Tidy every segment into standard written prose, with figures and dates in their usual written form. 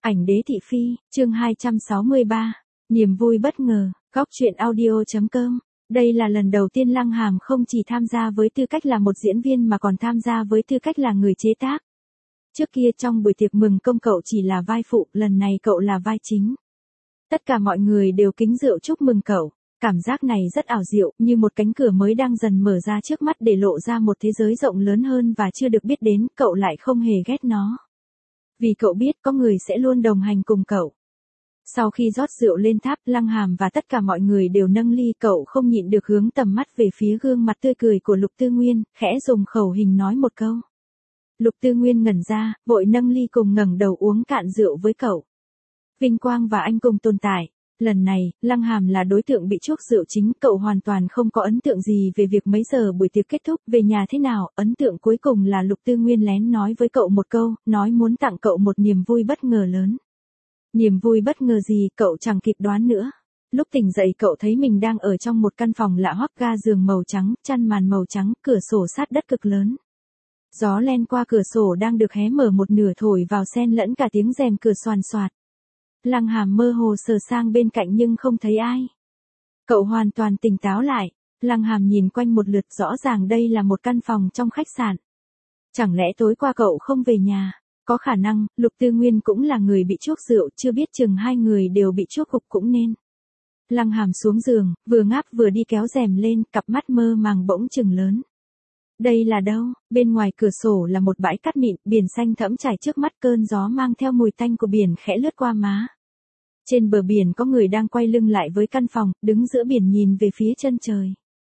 Ảnh đế thị phi, chương 263, niềm vui bất ngờ, góc truyện audio.com. Đây là lần đầu tiên Lăng Hàm không chỉ tham gia với tư cách là một diễn viên mà còn tham gia với tư cách là người chế tác. Trước kia trong buổi tiệc mừng công cậu chỉ là vai phụ, lần này cậu là vai chính. Tất cả mọi người đều kính rượu chúc mừng cậu. Cảm giác này rất ảo diệu, như một cánh cửa mới đang dần mở ra trước mắt để lộ ra một thế giới rộng lớn hơn và chưa được biết đến, cậu lại không hề ghét nó. Vì cậu biết có người sẽ luôn đồng hành cùng cậu. Sau khi rót rượu lên tháp, Lăng Hàm và tất cả mọi người đều nâng ly, cậu không nhịn được hướng tầm mắt về phía gương mặt tươi cười của Lục Tư Nguyên, khẽ dùng khẩu hình nói một câu. Lục Tư Nguyên ngẩn ra, vội nâng ly cùng ngẩng đầu uống cạn rượu với cậu. Vinh quang và anh cùng tồn tại. Lần này, Lăng Hàm là đối tượng bị chuốc rượu chính, cậu hoàn toàn không có ấn tượng gì về việc mấy giờ buổi tiệc kết thúc, về nhà thế nào, ấn tượng cuối cùng là Lục Tư Nguyên lén nói với cậu một câu, nói muốn tặng cậu một niềm vui bất ngờ lớn. Niềm vui bất ngờ gì, cậu chẳng kịp đoán nữa. Lúc tỉnh dậy cậu thấy mình đang ở trong một căn phòng lạ hoắc, ga giường màu trắng, chăn màn màu trắng, cửa sổ sát đất cực lớn. Gió len qua cửa sổ đang được hé mở một nửa thổi vào xen lẫn cả tiếng rèm cửa xoàn xoạt. Lăng Hàm mơ hồ sờ sang bên cạnh nhưng không thấy ai. Cậu hoàn toàn tỉnh táo lại. Lăng Hàm nhìn quanh một lượt, rõ ràng đây là một căn phòng trong khách sạn. Chẳng lẽ tối qua cậu không về nhà? Có khả năng, Lục Tư Nguyên cũng là người bị chuốc rượu, chưa biết chừng hai người đều bị chuốc gục cũng nên. Lăng Hàm xuống giường, vừa ngáp vừa đi kéo rèm lên, cặp mắt mơ màng bỗng chừng lớn. Đây là đâu? Bên ngoài cửa sổ là một bãi cát mịn, biển xanh thẫm trải trước mắt, cơn gió mang theo mùi tanh của biển khẽ lướt qua má. Trên bờ biển có người đang quay lưng lại với căn phòng, đứng giữa biển nhìn về phía chân trời.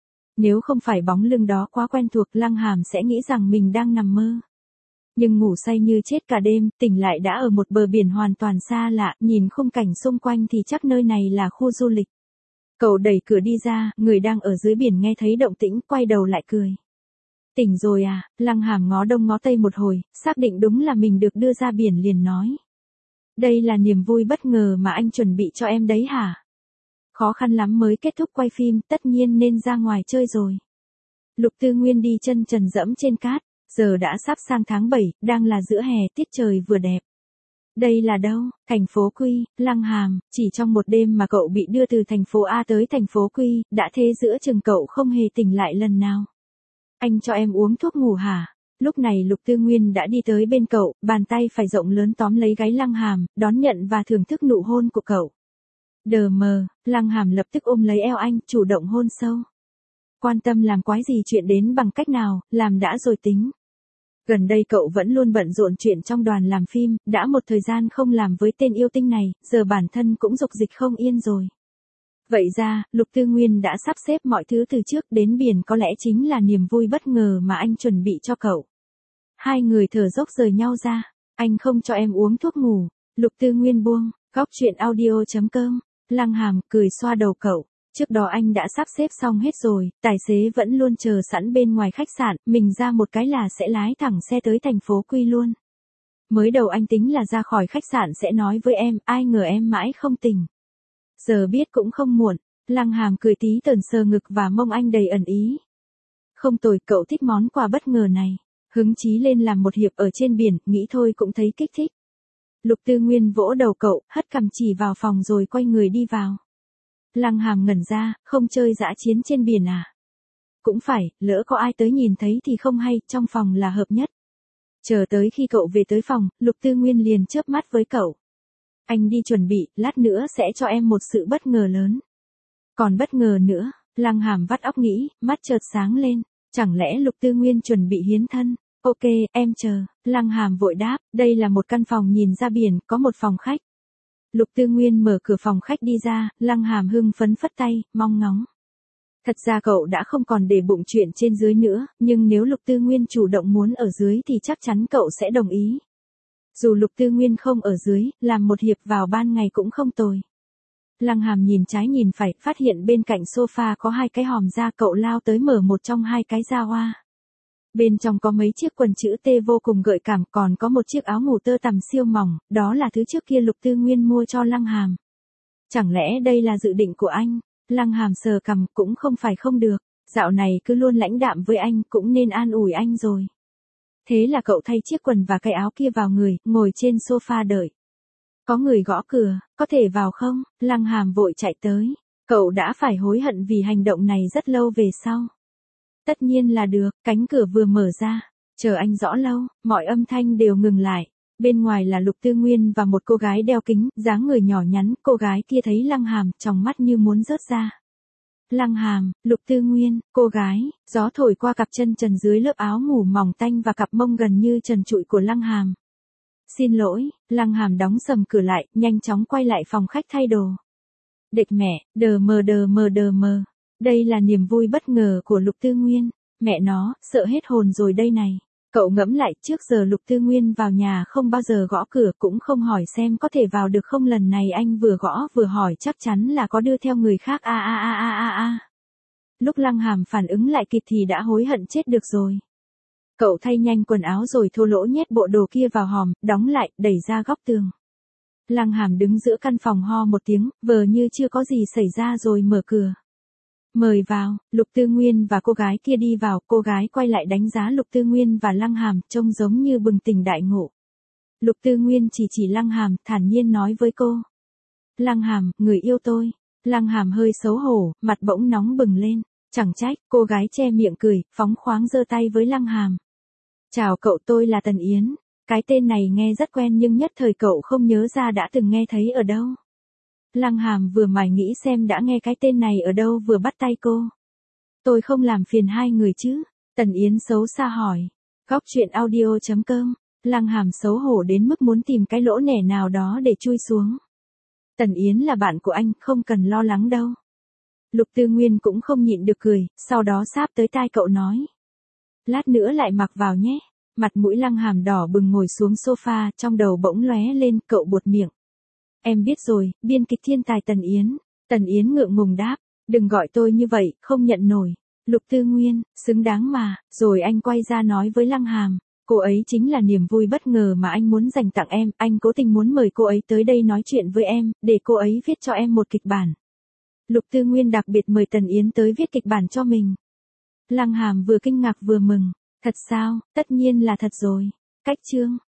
Nếu không phải bóng lưng đó quá quen thuộc, Lăng Hàm sẽ nghĩ rằng mình đang nằm mơ. Nhưng ngủ say như chết cả đêm, tỉnh lại đã ở một bờ biển hoàn toàn xa lạ, nhìn khung cảnh xung quanh thì chắc nơi này là khu du lịch. Cậu đẩy cửa đi ra, người đang ở dưới biển nghe thấy động tĩnh, quay đầu lại cười. Tỉnh rồi à? Lăng Hàm ngó đông ngó tây một hồi, xác định đúng là mình được đưa ra biển liền nói. Đây là niềm vui bất ngờ mà anh chuẩn bị cho em đấy hả? Khó khăn lắm mới kết thúc quay phim, tất nhiên nên ra ngoài chơi rồi. Lục Tư Nguyên đi chân trần dẫm trên cát, giờ đã sắp sang tháng 7, đang là giữa hè, tiết trời vừa đẹp. Đây là đâu? Thành phố Quy, Lăng Hàm, chỉ trong một đêm mà cậu bị đưa từ thành phố A tới thành phố Quy, đã thế giữa chừng cậu không hề tỉnh lại lần nào. Anh cho em uống thuốc ngủ hả? Lúc này Lục Tư Nguyên đã đi tới bên cậu, bàn tay phải rộng lớn tóm lấy gáy Lăng Hàm, đón nhận và thưởng thức nụ hôn của cậu. Đờ mờ, Lăng Hàm lập tức ôm lấy eo anh, chủ động hôn sâu. Quan tâm làm quái gì chuyện đến bằng cách nào, làm đã rồi tính. Gần đây cậu vẫn luôn bận rộn chuyện trong đoàn làm phim, đã một thời gian không làm với tên yêu tinh này, giờ bản thân cũng dục dịch không yên rồi. Vậy ra, Lục Tư Nguyên đã sắp xếp mọi thứ từ trước, đến biển có lẽ chính là niềm vui bất ngờ mà anh chuẩn bị cho cậu. Hai người thở dốc rời nhau ra. Anh không cho em uống thuốc ngủ. Lục Tư Nguyên buông. Góc truyện audio.com. Lăng Hàm cười xoa đầu cậu. Trước đó anh đã sắp xếp xong hết rồi, tài xế vẫn luôn chờ sẵn bên ngoài khách sạn, mình ra một cái là sẽ lái thẳng xe tới thành phố Quy luôn. Mới đầu anh tính là ra khỏi khách sạn sẽ nói với em, ai ngờ em mãi không tỉnh. Giờ biết cũng không muộn. Lăng Hàm cười tí tởn sờ ngực và mông anh đầy ẩn ý. Không tồi, cậu thích món quà bất ngờ này. Hứng chí lên làm một hiệp ở trên biển, nghĩ thôi cũng thấy kích thích. Lục Tư Nguyên vỗ đầu cậu, hất cằm chỉ vào phòng rồi quay người đi vào. Lăng Hàm ngẩn ra, không chơi dã chiến trên biển à? Cũng phải, lỡ có ai tới nhìn thấy thì không hay, trong phòng là hợp nhất. Chờ tới khi cậu về tới phòng, Lục Tư Nguyên liền chớp mắt với cậu. Anh đi chuẩn bị, lát nữa sẽ cho em một sự bất ngờ lớn. Còn bất ngờ nữa, Lăng Hàm vắt óc nghĩ, mắt chợt sáng lên. Chẳng lẽ Lục Tư Nguyên chuẩn bị hiến thân? Ok, em chờ. Lăng Hàm vội đáp, đây là một căn phòng nhìn ra biển, có một phòng khách. Lục Tư Nguyên mở cửa phòng khách đi ra, Lăng Hàm hưng phấn phất tay, mong ngóng. Thật ra cậu đã không còn để bụng chuyện trên dưới nữa, nhưng nếu Lục Tư Nguyên chủ động muốn ở dưới thì chắc chắn cậu sẽ đồng ý. Dù Lục Tư Nguyên không ở dưới, làm một hiệp vào ban ngày cũng không tồi. Lăng Hàm nhìn trái nhìn phải, phát hiện bên cạnh sofa có hai cái hòm da, cậu lao tới mở một trong hai cái da hoa. Bên trong có mấy chiếc quần chữ T vô cùng gợi cảm, còn có một chiếc áo ngủ tơ tằm siêu mỏng, đó là thứ trước kia Lục Tư Nguyên mua cho Lăng Hàm. Chẳng lẽ đây là dự định của anh? Lăng Hàm sờ cằm, cũng không phải không được, dạo này cứ luôn lãnh đạm với anh, cũng nên an ủi anh rồi. Thế là cậu thay chiếc quần và cái áo kia vào người, ngồi trên sofa đợi. Có người gõ cửa, có thể vào không? Lăng Hàm vội chạy tới. Cậu đã phải hối hận vì hành động này rất lâu về sau. Tất nhiên là được, cánh cửa vừa mở ra. Chờ anh rõ lâu, mọi âm thanh đều ngừng lại. Bên ngoài là Lục Tư Nguyên và một cô gái đeo kính, dáng người nhỏ nhắn, cô gái kia thấy Lăng Hàm, trong mắt như muốn rớt ra. Lăng Hàm, Lục Tư Nguyên, cô gái, gió thổi qua cặp chân trần dưới lớp áo ngủ mỏng tanh và cặp mông gần như trần trụi của Lăng Hàm. Xin lỗi, Lăng Hàm đóng sầm cửa lại, nhanh chóng quay lại phòng khách thay đồ. Địch mẹ, đờ mờ. Đây là niềm vui bất ngờ của Lục Tư Nguyên. Mẹ nó, sợ hết hồn rồi đây này. Cậu ngẫm lại, trước giờ Lục Tư Nguyên vào nhà không bao giờ gõ cửa, cũng không hỏi xem có thể vào được không, lần này anh vừa gõ vừa hỏi chắc chắn là có đưa theo người khác a. Lúc Lăng Hàm phản ứng lại kịp thì đã hối hận chết được rồi. Cậu thay nhanh quần áo rồi thô lỗ nhét bộ đồ kia vào hòm, đóng lại, đẩy ra góc tường. Lăng Hàm đứng giữa căn phòng ho một tiếng, vờ như chưa có gì xảy ra rồi mở cửa. Mời vào. Lục Tư Nguyên và cô gái kia đi vào, cô gái quay lại đánh giá Lục Tư Nguyên và Lăng Hàm, trông giống như bừng tỉnh đại ngộ. Lục Tư Nguyên chỉ Lăng Hàm, thản nhiên nói với cô. Lăng Hàm, người yêu tôi. Lăng Hàm hơi xấu hổ, mặt bỗng nóng bừng lên. Chẳng trách, cô gái che miệng cười, phóng khoáng giơ tay với Lăng Hàm. Chào cậu, tôi là Tần Yến. Cái tên này nghe rất quen nhưng nhất thời cậu không nhớ ra đã từng nghe thấy ở đâu. Lăng Hàm vừa mải nghĩ xem đã nghe cái tên này ở đâu vừa bắt tay cô. Tôi không làm phiền hai người chứ? Tần Yến xấu xa hỏi. Góc truyện audio.com. Lăng Hàm xấu hổ đến mức muốn tìm cái lỗ nẻ nào đó để chui xuống. Tần Yến là bạn của anh, không cần lo lắng đâu. Lục Tư Nguyên cũng không nhịn được cười, sau đó sáp tới tai cậu nói. Lát nữa lại mặc vào nhé. Mặt mũi Lăng Hàm đỏ bừng ngồi xuống sofa, trong đầu bỗng lóe lên, cậu buột miệng. Em biết rồi, biên kịch thiên tài Tần Yến. Tần Yến ngượng ngùng đáp. Đừng gọi tôi như vậy, không nhận nổi. Lục Tư Nguyên, xứng đáng mà. Rồi anh quay ra nói với Lăng Hàm. Cô ấy chính là niềm vui bất ngờ mà anh muốn dành tặng em. Anh cố tình muốn mời cô ấy tới đây nói chuyện với em, để cô ấy viết cho em một kịch bản. Lục Tư Nguyên đặc biệt mời Tần Yến tới viết kịch bản cho mình. Lăng Hàm vừa kinh ngạc vừa mừng. Thật sao? Tất nhiên là thật rồi. Cách chương.